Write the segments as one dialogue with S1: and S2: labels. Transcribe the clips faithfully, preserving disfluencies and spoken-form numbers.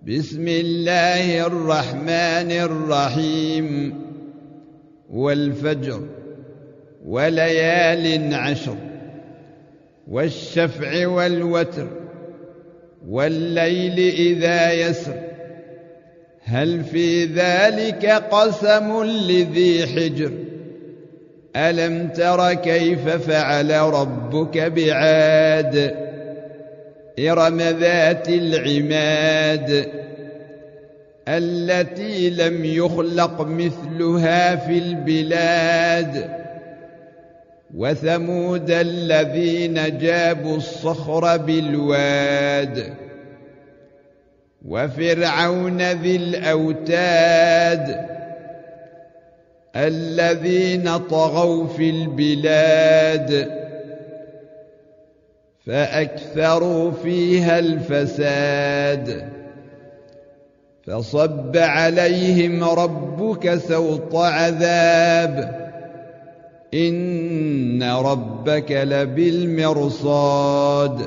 S1: بسم الله الرحمن الرحيم والفجر وليال عشر والشفع والوتر والليل إذا يسر هل في ذلك قسم لذي حجر ألم تر كيف فعل ربك بعاد إرم ذات العماد التي لم يخلق مثلها في البلاد وثمود الذين جابوا الصخر بالواد وفرعون ذي الأوتاد الذين طغوا في البلاد فأكثروا فيها الفساد فصب عليهم ربك سوط عذاب إن ربك لبالمرصاد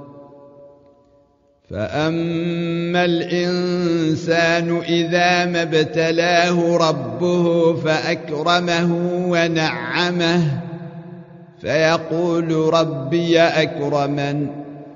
S1: فأما الإنسان إذا ما ابتلاه ربه فأكرمه ونعمه فيقول ربي أكرمن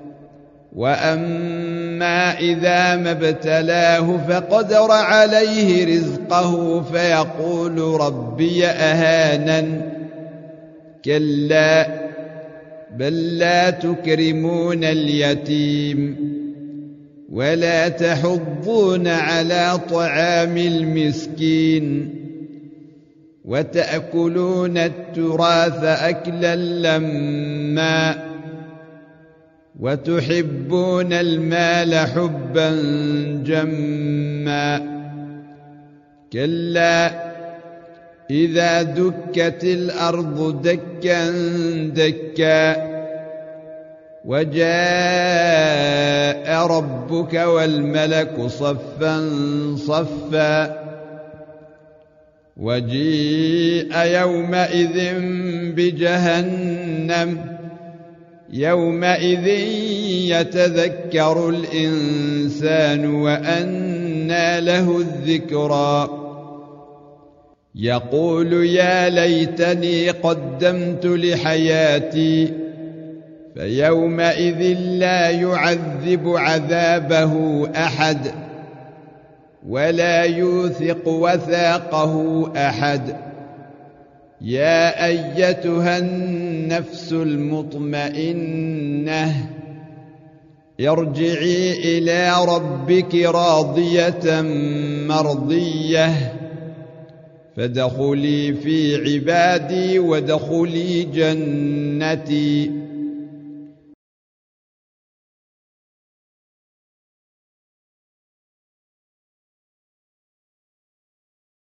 S1: وأما إذا ما ابتلاه فقدر عليه رزقه فيقول ربي أهانن كلا بل لا تكرمون اليتيم ولا تحضون على طعام المسكين وتأكلون التراث أكلا لما وتحبون المال حبا جما كلا إذا دكت الأرض دكا دكا وجاء ربك والملك صفا صفا وجيء يومئذ بجهنم يومئذ يتذكر الإنسان وأنى له الذكرى يقول يا ليتني قدمت لحياتي فيومئذ لا يعذب عذابه أحد ولا يوثق وثاقه أحد يا أيتها النفس المطمئنة ارجعي إلى ربك راضية مرضية فادخلي في عبادي وادخلي جنتي